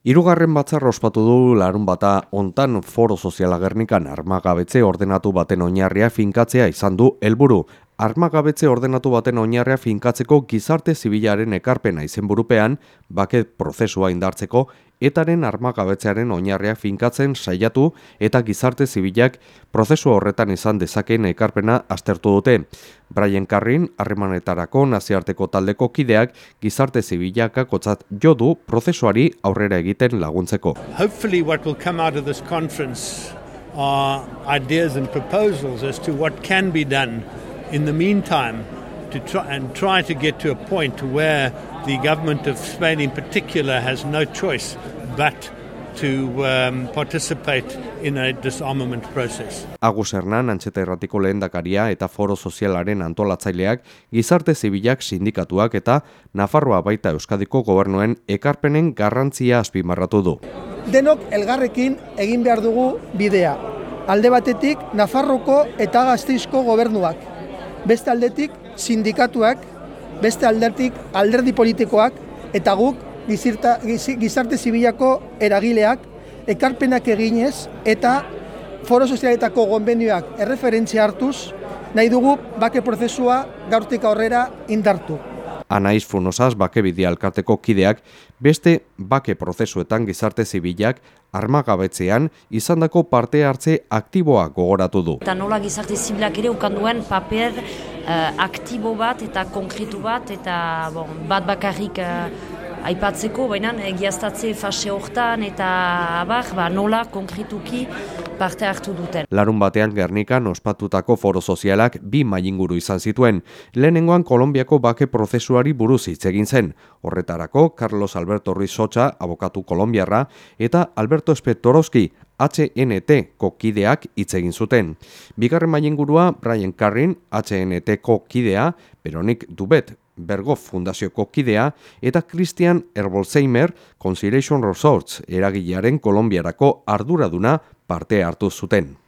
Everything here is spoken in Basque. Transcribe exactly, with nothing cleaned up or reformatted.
Hirugarren batzarra ospatu du larunbata hontan Foro Soziala Gernikan armagabetze ordenatu baten oinarria finkatzea izan du helburu. Armagabetze ordenatu baten oinarria finkatzeko gizarte zibilaren ekarpena izenburupean, bake prozesua indartzeko, etaren armagabetzearen oinarria finkatzen saiatu eta gizarte zibilak prozesu horretan izan dezakeen ekarpena aztertu dute. Brian Carrin, harremanetarako nazioarteko taldeko kideak gizarte zibilakakotzat jo du prozesuari aurrera egiten laguntzeko. Hopefully what will come out of this conference are ideas and proposals as to what can be done in the meantime to try and try to get to a point where the government of Spain in particular has no choice but to um, participate in a disarmament process. Agus Hernan, Antxeta Irratiko lehendakaria eta Foro Sozialaren antolatzaileak, gizarte zibilak, sindikatuak eta Nafarroa baita Euskadiko gobernuen ekarpenen garrantzia azpimarratu du. Denok elgarrekin egin behar dugu bidea. Alde batetik Nafarroko eta Gasteizko gobernuak, beste aldetik sindikatuak, beste aldetik alderdi politikoak eta guk Gizirta, gizarte zibilako eragileak ekarpenak eginez eta Foro Sozialetako konbenioak erreferentzia hartuz nahi dugu bake prozesua gaurtik aurrera indartu. Anaiz Funosas, bake bidea elkarteko kideak, beste bake prozesuetan gizarte zibilak armagabetzean izandako parte hartze aktiboa gogoratu du. Eta nola gizarte zibilak ere ukanduen paper uh, aktibo bat eta konkretu bat eta bon, bat bakarrik uh, aipatzeko, baina egiaztatze fase hortan eta abar, ba, nola konkretuki parte hartu duten. Larun batean Gernikan ospatutako Foro Sozialak bi mailinguru izan zituen. Lehenengoan Kolonbiako bake prozesuari buruz hitz egin zen. Horretarako Carlos Alberto Ruiz Socha, abokatu kolonbiarra, eta Alberto Espetoroski, H N T-ko kideak hitz egin zuten. Bigarren mailingurua Brian Carrin, H N T-ko kidea, Veronik Dubet, Bergof Fundazioko kidea, eta Christian Herbolzheimer, Conciliation Resorts eragilearen Kolonbiarako arduraduna parte hartu zuten.